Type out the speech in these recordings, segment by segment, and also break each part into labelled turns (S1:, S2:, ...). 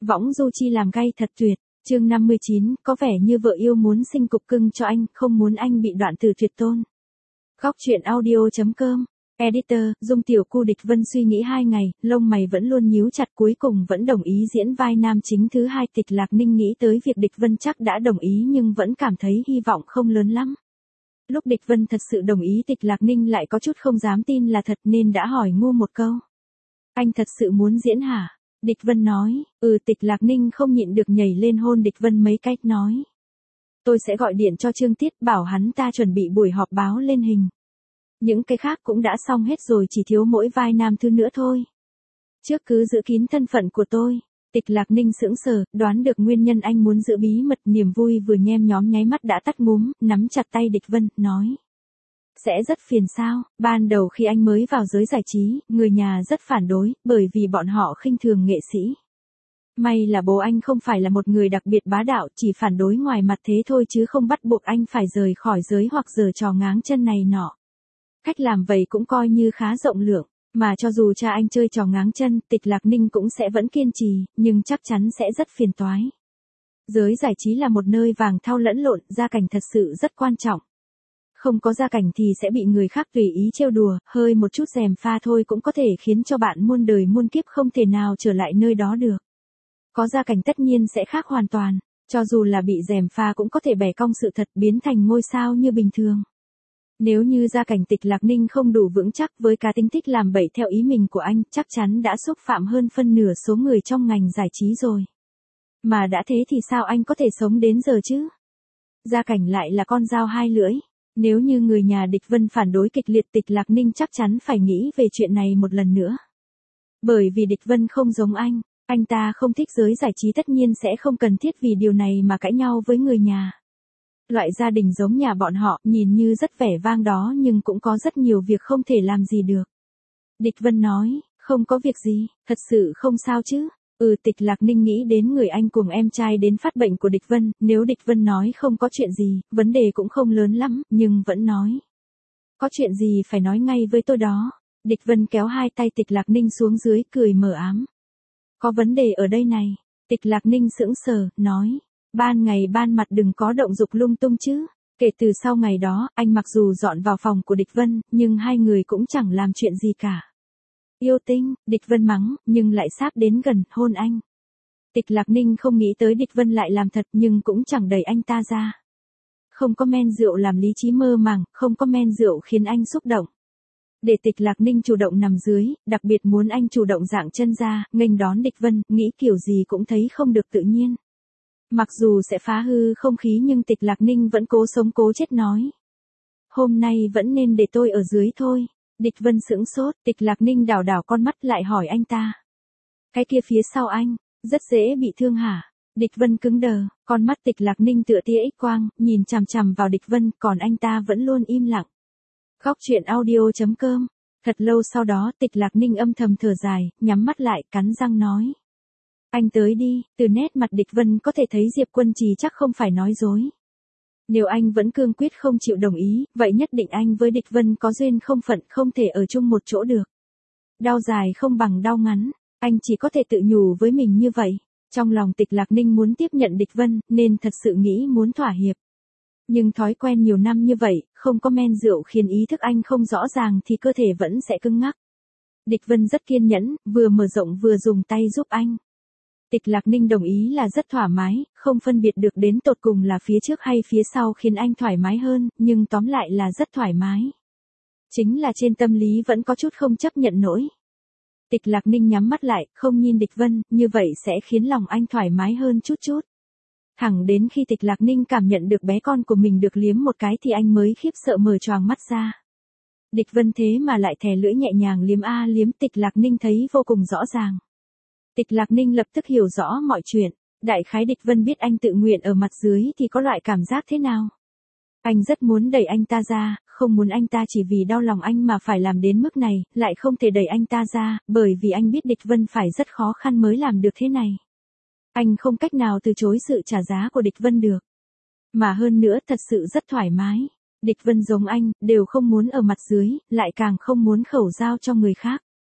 S1: Võng du chi làm gay thật tuyệt. Chương 59, có vẻ như vợ yêu muốn sinh cục cưng cho anh, không muốn anh bị đoạn từ tuyệt tôn. Góc truyện audio.com. Editor, Dung Tiểu Cu. Địch Vân suy nghĩ 2 ngày, lông mày vẫn luôn nhíu chặt, cuối cùng vẫn đồng ý diễn vai nam chính thứ 2. Tịch Lạc Ninh nghĩ tới việc Địch Vân chắc đã đồng ý nhưng vẫn cảm thấy hy vọng không lớn lắm. Lúc Địch Vân thật sự đồng ý, Tịch Lạc Ninh lại có chút không dám tin là thật nên đã hỏi ngu một câu. Anh thật sự muốn diễn hả? Địch Vân nói, Tịch Lạc Ninh không nhịn được nhảy lên hôn Địch Vân mấy cách nói. Tôi sẽ gọi điện cho Trương Tiết bảo hắn ta chuẩn bị buổi họp báo lên hình. Những cái khác cũng đã xong hết rồi, chỉ thiếu mỗi vai nam thứ nữa thôi. Trước cứ giữ kín thân phận của tôi. Tịch Lạc Ninh sững sờ, đoán được nguyên nhân anh muốn giữ bí mật, niềm vui vừa nhem nhóm nháy mắt đã tắt ngúm, nắm chặt tay Địch Vân, nói. Sẽ rất phiền sao? Ban đầu khi anh mới vào giới giải trí, người nhà rất phản đối, bởi vì bọn họ khinh thường nghệ sĩ. May là bố anh không phải là một người đặc biệt bá đạo, chỉ phản đối ngoài mặt thế thôi chứ không bắt buộc anh phải rời khỏi giới hoặc giở trò ngáng chân này nọ. Cách làm vậy cũng coi như khá rộng lượng, mà cho dù cha anh chơi trò ngáng chân, Tịch Lạc Ninh cũng sẽ vẫn kiên trì, nhưng chắc chắn sẽ rất phiền toái. Giới giải trí là một nơi vàng thau lẫn lộn, gia cảnh thật sự rất quan trọng. Không có gia cảnh thì sẽ bị người khác tùy ý trêu đùa, hơi một chút gièm pha thôi cũng có thể khiến cho bạn muôn đời muôn kiếp không thể nào trở lại nơi đó được. Có gia cảnh tất nhiên sẽ khác hoàn toàn, cho dù là bị gièm pha cũng có thể bẻ cong sự thật, biến thành ngôi sao như bình thường. Nếu như gia cảnh Tịch Lạc Ninh không đủ vững chắc, với cá tính thích làm bậy theo ý mình của anh, chắc chắn đã xúc phạm hơn phân nửa số người trong ngành giải trí rồi. Mà đã thế thì sao anh có thể sống đến giờ chứ? Gia cảnh lại là con dao hai lưỡi. Nếu như người nhà Địch Vân phản đối kịch liệt, Tịch Lạc Ninh chắc chắn phải nghĩ về chuyện này một lần nữa. Bởi vì Địch Vân không giống anh ta không thích giới giải trí, tất nhiên sẽ không cần thiết vì điều này mà cãi nhau với người nhà. Loại gia đình giống nhà bọn họ nhìn như rất vẻ vang đó nhưng cũng có rất nhiều việc không thể làm gì được. Địch Vân nói, không có việc gì, thật sự không sao chứ. Tịch Lạc Ninh nghĩ đến người anh cùng em trai đến phát bệnh của Địch Vân, nếu Địch Vân nói không có chuyện gì, vấn đề cũng không lớn lắm, nhưng vẫn nói. Có chuyện gì phải nói ngay với tôi đó. Địch Vân kéo hai tay Tịch Lạc Ninh xuống dưới, cười mờ ám. Có vấn đề ở đây này. Tịch Lạc Ninh sững sờ, nói. Ban ngày ban mặt đừng có động dục lung tung chứ. Kể từ sau ngày đó, anh mặc dù dọn vào phòng của Địch Vân, nhưng hai người cũng chẳng làm chuyện gì cả. Yêu tinh, Địch Vân mắng, nhưng lại sáp đến gần, hôn anh. Tịch Lạc Ninh không nghĩ tới Địch Vân lại làm thật nhưng cũng chẳng đẩy anh ta ra. Không có men rượu làm lý trí mơ màng, không có men rượu khiến anh xúc động. Để Tịch Lạc Ninh chủ động nằm dưới, đặc biệt muốn anh chủ động dạng chân ra, nghênh đón Địch Vân, nghĩ kiểu gì cũng thấy không được tự nhiên. Mặc dù sẽ phá hư không khí nhưng Tịch Lạc Ninh vẫn cố sống cố chết nói. Hôm nay vẫn nên để tôi ở dưới thôi. Địch Vân sững sốt, Tịch Lạc Ninh đảo đảo con mắt lại hỏi anh ta. Cái kia phía sau anh, rất dễ bị thương hả? Địch Vân cứng đờ, con mắt Tịch Lạc Ninh tựa tia X quang, nhìn chằm chằm vào Địch Vân, còn anh ta vẫn luôn im lặng. Góc truyện audio.com. Thật lâu sau đó Tịch Lạc Ninh âm thầm thở dài, nhắm mắt lại, cắn răng nói. Anh tới đi. Từ nét mặt Địch Vân có thể thấy Diệp Quân Trì chắc không phải nói dối. Nếu anh vẫn cương quyết không chịu đồng ý, vậy nhất định anh với Địch Vân có duyên không phận, không thể ở chung một chỗ được. Đau dài không bằng đau ngắn, anh chỉ có thể tự nhủ với mình như vậy. Trong lòng Tịch Lạc Ninh muốn tiếp nhận Địch Vân, nên thật sự nghĩ muốn thỏa hiệp. Nhưng thói quen nhiều năm như vậy, không có men rượu khiến ý thức anh không rõ ràng thì cơ thể vẫn sẽ cứng ngắc. Địch Vân rất kiên nhẫn, vừa mở rộng vừa dùng tay giúp anh. Tịch Lạc Ninh đồng ý là rất thoải mái, không phân biệt được đến tột cùng là phía trước hay phía sau khiến anh thoải mái hơn, nhưng tóm lại là rất thoải mái. Chính là trên tâm lý vẫn có chút không chấp nhận nổi. Tịch Lạc Ninh nhắm mắt lại, không nhìn Địch Vân, như vậy sẽ khiến lòng anh thoải mái hơn chút chút. Thẳng đến khi Tịch Lạc Ninh cảm nhận được bé con của mình được liếm một cái thì anh mới khiếp sợ mở choàng mắt ra. Địch Vân thế mà lại thè lưỡi nhẹ nhàng liếm Tịch Lạc Ninh thấy vô cùng rõ ràng. Tịch Lạc Ninh lập tức hiểu rõ mọi chuyện, đại khái Địch Vân biết anh tự nguyện ở mặt dưới thì có loại cảm giác thế nào. Anh rất muốn đẩy anh ta ra, không muốn anh ta chỉ vì đau lòng anh mà phải làm đến mức này, lại không thể đẩy anh ta ra, bởi vì anh biết Địch Vân phải rất khó khăn mới làm được thế này. Anh không cách nào từ chối sự trả giá của Địch Vân được. Mà hơn nữa thật sự rất thoải mái. Địch Vân giống anh, đều không muốn ở mặt dưới, lại càng không muốn khẩu giao cho người khác.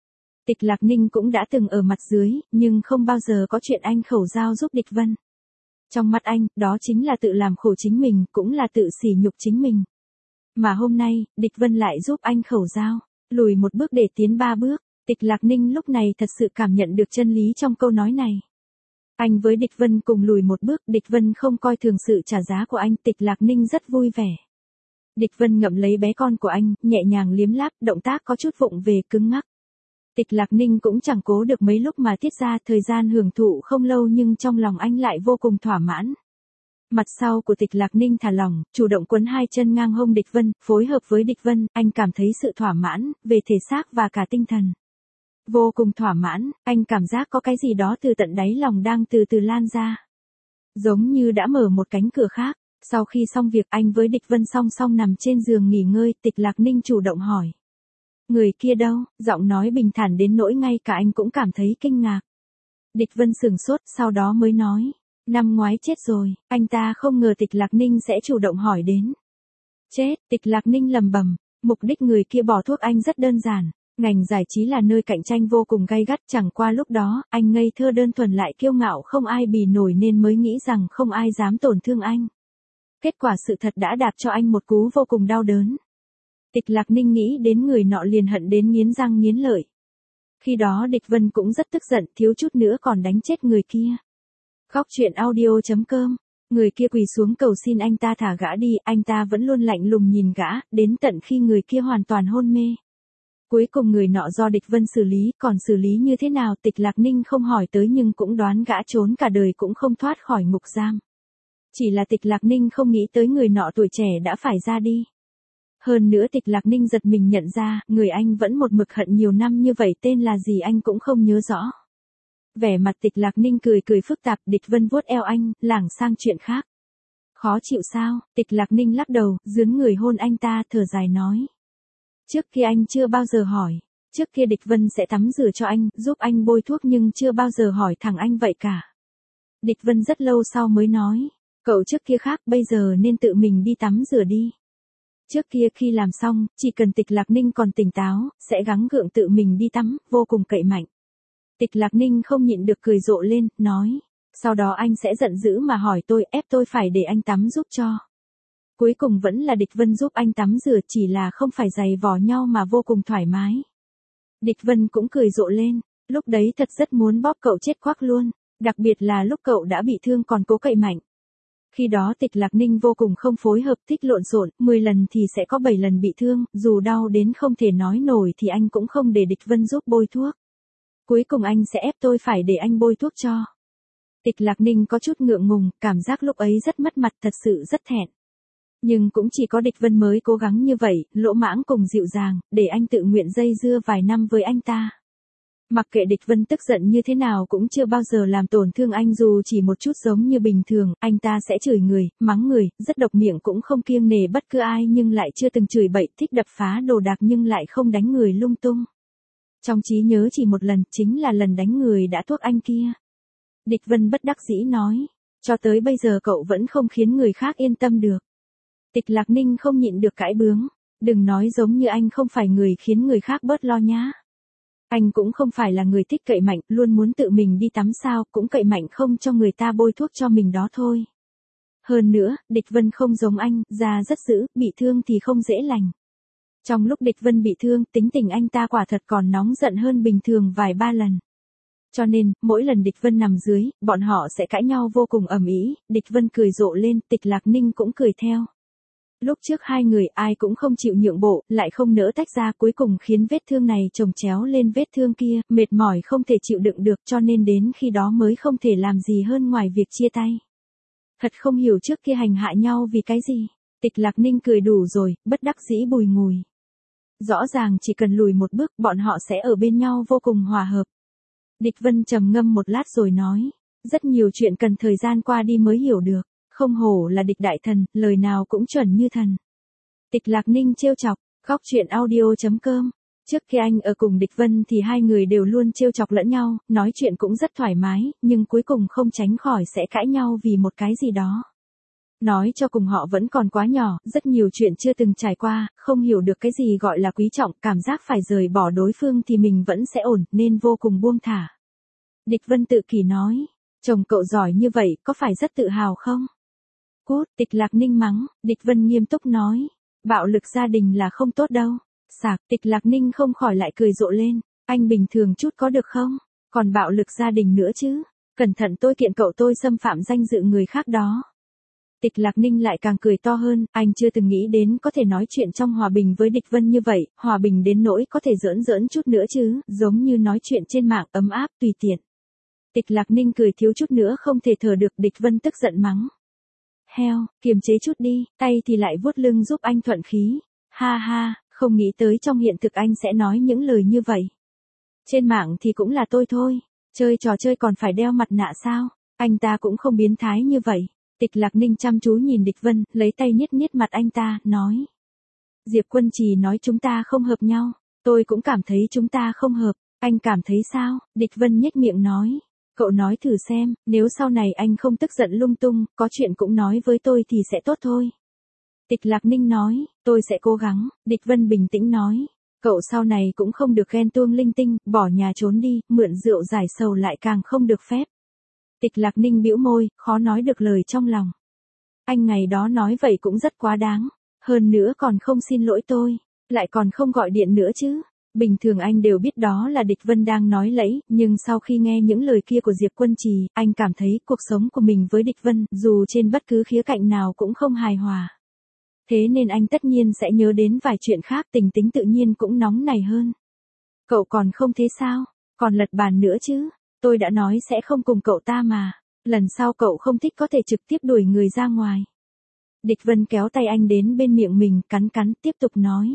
S1: Tịch Lạc Ninh cũng đã từng ở mặt dưới, nhưng không bao giờ có chuyện anh khẩu giao giúp Địch Vân. Trong mắt anh, đó chính là tự làm khổ chính mình, cũng là tự sỉ nhục chính mình. Mà hôm nay, Địch Vân lại giúp anh khẩu giao, lùi một bước để tiến ba bước. Tịch Lạc Ninh lúc này thật sự cảm nhận được chân lý trong câu nói này. Anh với Địch Vân cùng lùi một bước, Địch Vân không coi thường sự trả giá của anh, Tịch Lạc Ninh rất vui vẻ. Địch Vân ngậm lấy bé con của anh, nhẹ nhàng liếm láp, động tác có chút vụng về cứng ngắc. Tịch Lạc Ninh cũng chẳng cố được mấy lúc mà tiết ra, thời gian hưởng thụ không lâu nhưng trong lòng anh lại vô cùng thỏa mãn. Mặt sau của Tịch Lạc Ninh thả lỏng, chủ động quấn hai chân ngang hông Địch Vân, phối hợp với Địch Vân, anh cảm thấy sự thỏa mãn, về thể xác và cả tinh thần. Vô cùng thỏa mãn, anh cảm giác có cái gì đó từ tận đáy lòng đang từ từ lan ra. Giống như đã mở một cánh cửa khác. Sau khi xong việc anh với Địch Vân song song nằm trên giường nghỉ ngơi, Tịch Lạc Ninh chủ động hỏi. Người kia đâu? Giọng nói bình thản đến nỗi ngay cả anh cũng cảm thấy kinh ngạc. Địch Vân sửng sốt, sau đó mới nói. Năm ngoái chết rồi, anh ta không ngờ Tịch Lạc Ninh sẽ chủ động hỏi đến. Chết, Tịch Lạc Ninh lầm bầm, mục đích người kia bỏ thuốc anh rất đơn giản. Ngành giải trí là nơi cạnh tranh vô cùng gay gắt, chẳng qua lúc đó, anh ngây thơ đơn thuần lại kiêu ngạo không ai bì nổi nên mới nghĩ rằng không ai dám tổn thương anh. Kết quả sự thật đã đạp cho anh một cú vô cùng đau đớn. Tịch Lạc Ninh nghĩ đến người nọ liền hận đến nghiến răng nghiến lợi. Khi đó Địch Vân cũng rất tức giận, thiếu chút nữa còn đánh chết người kia. Góc truyện audio.com. Người kia quỳ xuống cầu xin anh ta thả gã đi, anh ta vẫn luôn lạnh lùng nhìn gã, đến tận khi người kia hoàn toàn hôn mê. Cuối cùng người nọ do Địch Vân xử lý, còn xử lý như thế nào Tịch Lạc Ninh không hỏi tới nhưng cũng đoán gã trốn cả đời cũng không thoát khỏi ngục giam. Chỉ là Tịch Lạc Ninh không nghĩ tới người nọ tuổi trẻ đã phải ra đi. Hơn nữa Tịch Lạc Ninh giật mình nhận ra, người anh vẫn một mực hận nhiều năm như vậy tên là gì anh cũng không nhớ rõ. Vẻ mặt Tịch Lạc Ninh cười cười phức tạp, Địch Vân vuốt eo anh, lảng sang chuyện khác. Khó chịu sao? Tịch Lạc Ninh lắc đầu, dướn người hôn anh ta, thở dài nói. Trước kia anh chưa bao giờ hỏi. Trước kia Địch Vân sẽ tắm rửa cho anh, giúp anh bôi thuốc nhưng chưa bao giờ hỏi thẳng anh vậy cả. Địch Vân rất lâu sau mới nói. Cậu trước kia khác, bây giờ nên tự mình đi tắm rửa đi. Trước kia khi làm xong, chỉ cần Tịch Lạc Ninh còn tỉnh táo, sẽ gắng gượng tự mình đi tắm, vô cùng cậy mạnh. Tịch Lạc Ninh không nhịn được cười rộ lên, nói. Sau đó anh sẽ giận dữ mà hỏi tôi, ép tôi phải để anh tắm giúp cho. Cuối cùng vẫn là Địch Vân giúp anh tắm rửa, chỉ là không phải giày vò nhau mà vô cùng thoải mái. Địch Vân cũng cười rộ lên, lúc đấy thật rất muốn bóp cậu chết quắc luôn, đặc biệt là lúc cậu đã bị thương còn cố cậy mạnh. Khi đó Tịch Lạc Ninh vô cùng không phối hợp, thích lộn xộn, 10 lần thì sẽ có 7 lần bị thương, dù đau đến không thể nói nổi thì anh cũng không để Địch Vân giúp bôi thuốc. Cuối cùng anh sẽ ép tôi phải để anh bôi thuốc cho. Tịch Lạc Ninh có chút ngượng ngùng, cảm giác lúc ấy rất mất mặt, thật sự rất thẹn. Nhưng cũng chỉ có Địch Vân mới cố gắng như vậy, lỗ mãng cùng dịu dàng, để anh tự nguyện dây dưa vài năm với anh ta. Mặc kệ Địch Vân tức giận như thế nào cũng chưa bao giờ làm tổn thương anh dù chỉ một chút, giống như bình thường, anh ta sẽ chửi người, mắng người, rất độc miệng cũng không kiêng nể bất cứ ai nhưng lại chưa từng chửi bậy, thích đập phá đồ đạc nhưng lại không đánh người lung tung. Trong trí nhớ chỉ một lần, chính là lần đánh người đã thuốc anh kia. Địch Vân bất đắc dĩ nói, cho tới bây giờ cậu vẫn không khiến người khác yên tâm được. Tịch Lạc Ninh không nhịn được cãi bướng, đừng nói giống như anh không phải người khiến người khác bớt lo nhá. Anh cũng không phải là người thích cậy mạnh, luôn muốn tự mình đi tắm sao, cũng cậy mạnh không cho người ta bôi thuốc cho mình đó thôi. Hơn nữa, Địch Vân không giống anh, da rất dữ, bị thương thì không dễ lành. Trong lúc Địch Vân bị thương, tính tình anh ta quả thật còn nóng giận hơn bình thường vài ba lần. Cho nên, mỗi lần Địch Vân nằm dưới, bọn họ sẽ cãi nhau vô cùng ầm ĩ. Địch Vân cười rộ lên, Tịch Lạc Ninh cũng cười theo. Lúc trước hai người ai cũng không chịu nhượng bộ, lại không nỡ tách ra, cuối cùng khiến vết thương này chồng chéo lên vết thương kia, mệt mỏi không thể chịu đựng được, cho nên đến khi đó mới không thể làm gì hơn ngoài việc chia tay. Thật không hiểu trước kia hành hạ nhau vì cái gì. Tịch Lạc Ninh cười đủ rồi, bất đắc dĩ bùi ngùi. Rõ ràng chỉ cần lùi một bước, bọn họ sẽ ở bên nhau vô cùng hòa hợp. Địch Vân trầm ngâm một lát rồi nói, rất nhiều chuyện cần thời gian qua đi mới hiểu được. Không hổ là Địch đại thần, lời nào cũng chuẩn như thần. Tịch Lạc Ninh trêu chọc, góc truyện audio.com. Trước khi anh ở cùng Địch Vân thì hai người đều luôn trêu chọc lẫn nhau, nói chuyện cũng rất thoải mái, nhưng cuối cùng không tránh khỏi sẽ cãi nhau vì một cái gì đó. Nói cho cùng họ vẫn còn quá nhỏ, rất nhiều chuyện chưa từng trải qua, không hiểu được cái gì gọi là quý trọng, cảm giác phải rời bỏ đối phương thì mình vẫn sẽ ổn, nên vô cùng buông thả. Địch Vân tự kỷ nói, chồng cậu giỏi như vậy, có phải rất tự hào không? Cút, Tịch Lạc Ninh mắng, Địch Vân nghiêm túc nói, bạo lực gia đình là không tốt đâu. Sạc, Tịch Lạc Ninh không khỏi lại cười rộ lên, anh bình thường chút có được không? Còn bạo lực gia đình nữa chứ? Cẩn thận tôi kiện cậu tôi xâm phạm danh dự người khác đó. Tịch Lạc Ninh lại càng cười to hơn, anh chưa từng nghĩ đến có thể nói chuyện trong hòa bình với Địch Vân như vậy, hòa bình đến nỗi có thể giỡn giỡn chút nữa chứ, giống như nói chuyện trên mạng ấm áp tùy tiện. Tịch Lạc Ninh cười thiếu chút nữa không thể thở được, Địch Vân tức giận mắng. Heo, kiềm chế chút đi, tay thì lại vuốt lưng giúp anh thuận khí. Ha ha, không nghĩ tới trong hiện thực anh sẽ nói những lời như vậy. Trên mạng thì cũng là tôi thôi, chơi trò chơi còn phải đeo mặt nạ sao, anh ta cũng không biến thái như vậy. Tịch Lạc Ninh chăm chú nhìn Địch Vân, lấy tay niết niết mặt anh ta, nói. Diệp Quân Trì nói chúng ta không hợp nhau, tôi cũng cảm thấy chúng ta không hợp, anh cảm thấy sao? Địch Vân nhếch miệng nói. Cậu nói thử xem, nếu sau này anh không tức giận lung tung, có chuyện cũng nói với tôi thì sẽ tốt thôi. Tịch Lạc Ninh nói, tôi sẽ cố gắng, Địch Vân bình tĩnh nói. Cậu sau này cũng không được ghen tuông linh tinh, bỏ nhà trốn đi, mượn rượu giải sầu lại càng không được phép. Tịch Lạc Ninh bĩu môi, khó nói được lời trong lòng. Anh ngày đó nói vậy cũng rất quá đáng, hơn nữa còn không xin lỗi tôi, lại còn không gọi điện nữa chứ. Bình thường anh đều biết đó là Địch Vân đang nói lẫy, nhưng sau khi nghe những lời kia của Diệp Quân Trì, anh cảm thấy cuộc sống của mình với Địch Vân, dù trên bất cứ khía cạnh nào cũng không hài hòa. Thế nên anh tất nhiên sẽ nhớ đến vài chuyện khác, tình tính tự nhiên cũng nóng nảy hơn. Cậu còn không thế sao? Còn lật bàn nữa chứ? Tôi đã nói sẽ không cùng cậu ta mà. Lần sau cậu không thích có thể trực tiếp đuổi người ra ngoài. Địch Vân kéo tay anh đến bên miệng mình, cắn cắn, tiếp tục nói.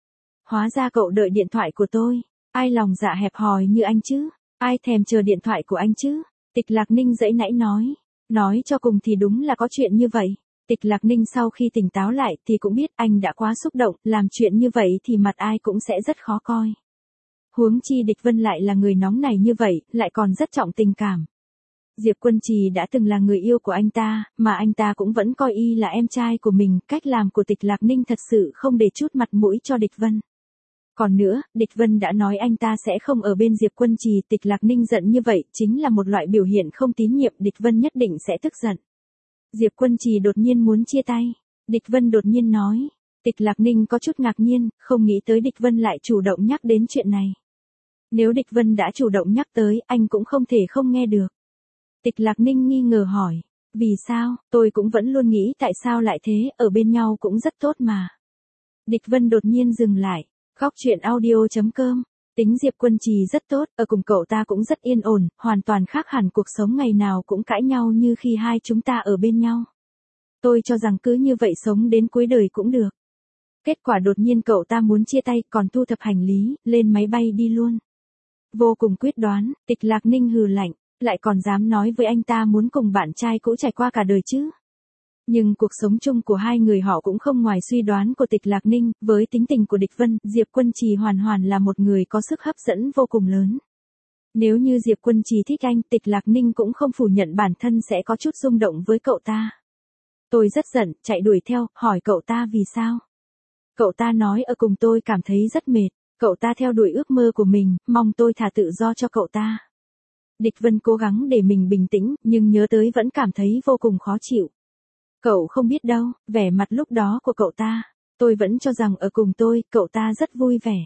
S1: Hóa ra cậu đợi điện thoại của tôi. Ai lòng dạ hẹp hòi như anh chứ? Ai thèm chờ điện thoại của anh chứ? Tịch Lạc Ninh giãy nãy nói. Nói cho cùng thì đúng là có chuyện như vậy. Tịch Lạc Ninh sau khi tỉnh táo lại thì cũng biết anh đã quá xúc động, làm chuyện như vậy thì mặt ai cũng sẽ rất khó coi. Huống chi Địch Vân lại là người nóng này như vậy, lại còn rất trọng tình cảm. Diệp Quân Trì đã từng là người yêu của anh ta, mà anh ta cũng vẫn coi y là em trai của mình, cách làm của Tịch Lạc Ninh thật sự không để chút mặt mũi cho Địch Vân. Còn nữa, Địch Vân đã nói anh ta sẽ không ở bên Diệp Quân Trì, Tịch Lạc Ninh giận như vậy, chính là một loại biểu hiện không tín nhiệm, Địch Vân nhất định sẽ tức giận. Diệp Quân Trì đột nhiên muốn chia tay. Địch Vân đột nhiên nói. Tịch Lạc Ninh có chút ngạc nhiên, không nghĩ tới Địch Vân lại chủ động nhắc đến chuyện này. Nếu Địch Vân đã chủ động nhắc tới, anh cũng không thể không nghe được. Tịch Lạc Ninh nghi ngờ hỏi. Vì sao, tôi cũng vẫn luôn nghĩ tại sao lại thế, ở bên nhau cũng rất tốt mà. Địch Vân đột nhiên dừng lại. Góc truyện audio.com. Tính Diệp Quân Trì rất tốt, ở cùng cậu ta cũng rất yên ổn, hoàn toàn khác hẳn cuộc sống ngày nào cũng cãi nhau như khi hai chúng ta ở bên nhau. Tôi cho rằng cứ như vậy sống đến cuối đời cũng được. Kết quả đột nhiên cậu ta muốn chia tay, còn thu thập hành lý, lên máy bay đi luôn. Vô cùng quyết đoán, Tịch Lạc Ninh hừ lạnh, lại còn dám nói với anh ta muốn cùng bạn trai cũ trải qua cả đời chứ. Nhưng cuộc sống chung của hai người họ cũng không ngoài suy đoán của Tịch Lạc Ninh, với tính tình của Địch Vân, Diệp Quân Trì hoàn hoàn là một người có sức hấp dẫn vô cùng lớn. Nếu như Diệp Quân Trì thích anh, Tịch Lạc Ninh cũng không phủ nhận bản thân sẽ có chút rung động với cậu ta. Tôi rất giận, chạy đuổi theo, hỏi cậu ta vì sao. Cậu ta nói ở cùng tôi cảm thấy rất mệt, cậu ta theo đuổi ước mơ của mình, mong tôi thả tự do cho cậu ta. Địch Vân cố gắng để mình bình tĩnh, nhưng nhớ tới vẫn cảm thấy vô cùng khó chịu. Cậu không biết đâu, vẻ mặt lúc đó của cậu ta, tôi vẫn cho rằng ở cùng tôi, cậu ta rất vui vẻ.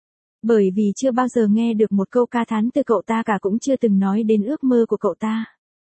S1: Bởi vì chưa bao giờ nghe được một câu ca thán từ cậu ta cả, cũng chưa từng nói đến ước mơ của cậu ta.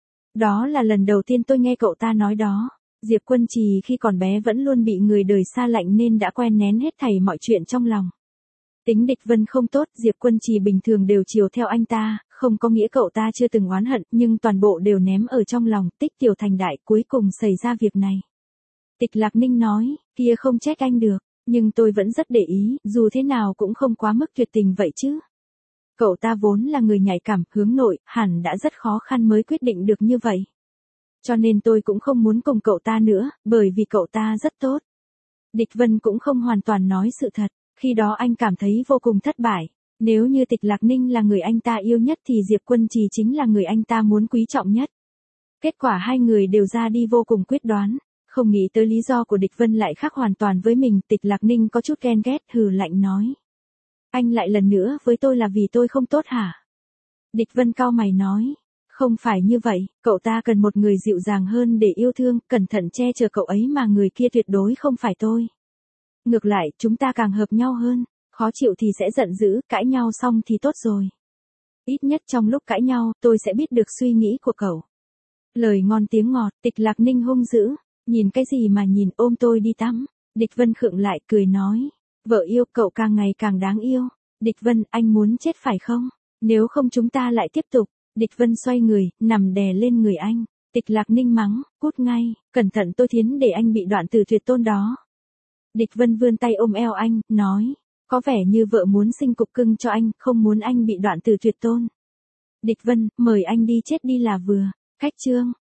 S1: Đó là lần đầu tiên tôi nghe cậu ta nói đó. Diệp Quân Trì khi còn bé vẫn luôn bị người đời xa lạnh nên đã quen nén hết thảy mọi chuyện trong lòng. Tính Địch Vân không tốt, Diệp Quân Trì bình thường đều chiều theo anh ta, không có nghĩa cậu ta chưa từng oán hận, nhưng toàn bộ đều ném ở trong lòng, tích tiểu thành đại, cuối cùng xảy ra việc này. Tịch Lạc Ninh nói, kia không trách anh được, nhưng tôi vẫn rất để ý, dù thế nào cũng không quá mức tuyệt tình vậy chứ. Cậu ta vốn là người nhạy cảm, hướng nội, hẳn đã rất khó khăn mới quyết định được như vậy. Cho nên tôi cũng không muốn cùng cậu ta nữa, bởi vì cậu ta rất tốt. Địch Vân cũng không hoàn toàn nói sự thật, khi đó anh cảm thấy vô cùng thất bại. Nếu như Tịch Lạc Ninh là người anh ta yêu nhất thì Diệp Quân Trì chính là người anh ta muốn quý trọng nhất. Kết quả hai người đều ra đi vô cùng quyết đoán, Không nghĩ tới lý do của Địch Vân lại khác hoàn toàn với mình, Tịch Lạc Ninh có chút ghen ghét, hừ lạnh nói. Anh lại lần nữa với tôi là vì tôi không tốt hả? Địch Vân cau mày nói. Không phải như vậy, cậu ta cần một người dịu dàng hơn để yêu thương, cẩn thận che chở cậu ấy mà người kia tuyệt đối không phải tôi. Ngược lại, chúng ta càng hợp nhau hơn, khó chịu thì sẽ giận dữ, cãi nhau xong thì tốt rồi. Ít nhất trong lúc cãi nhau, tôi sẽ biết được suy nghĩ của cậu. Lời ngon tiếng ngọt, Tịch Lạc Ninh hung dữ, nhìn cái gì mà nhìn, ôm tôi đi tắm. Địch Vân khựng lại, cười nói, vợ yêu cậu càng ngày càng đáng yêu. Địch Vân, anh muốn chết phải không? Nếu không chúng ta lại tiếp tục. Địch Vân xoay người, nằm đè lên người anh. Tịch Lạc Ninh mắng, cút ngay, cẩn thận tôi thiến để anh bị đoạn từ tuyệt tôn đó. Địch Vân vươn tay ôm eo anh, nói, có vẻ như vợ muốn sinh cục cưng cho anh, không muốn anh bị đoạn từ tuyệt tôn. Địch Vân, mời anh đi chết đi là vừa. Khách chương.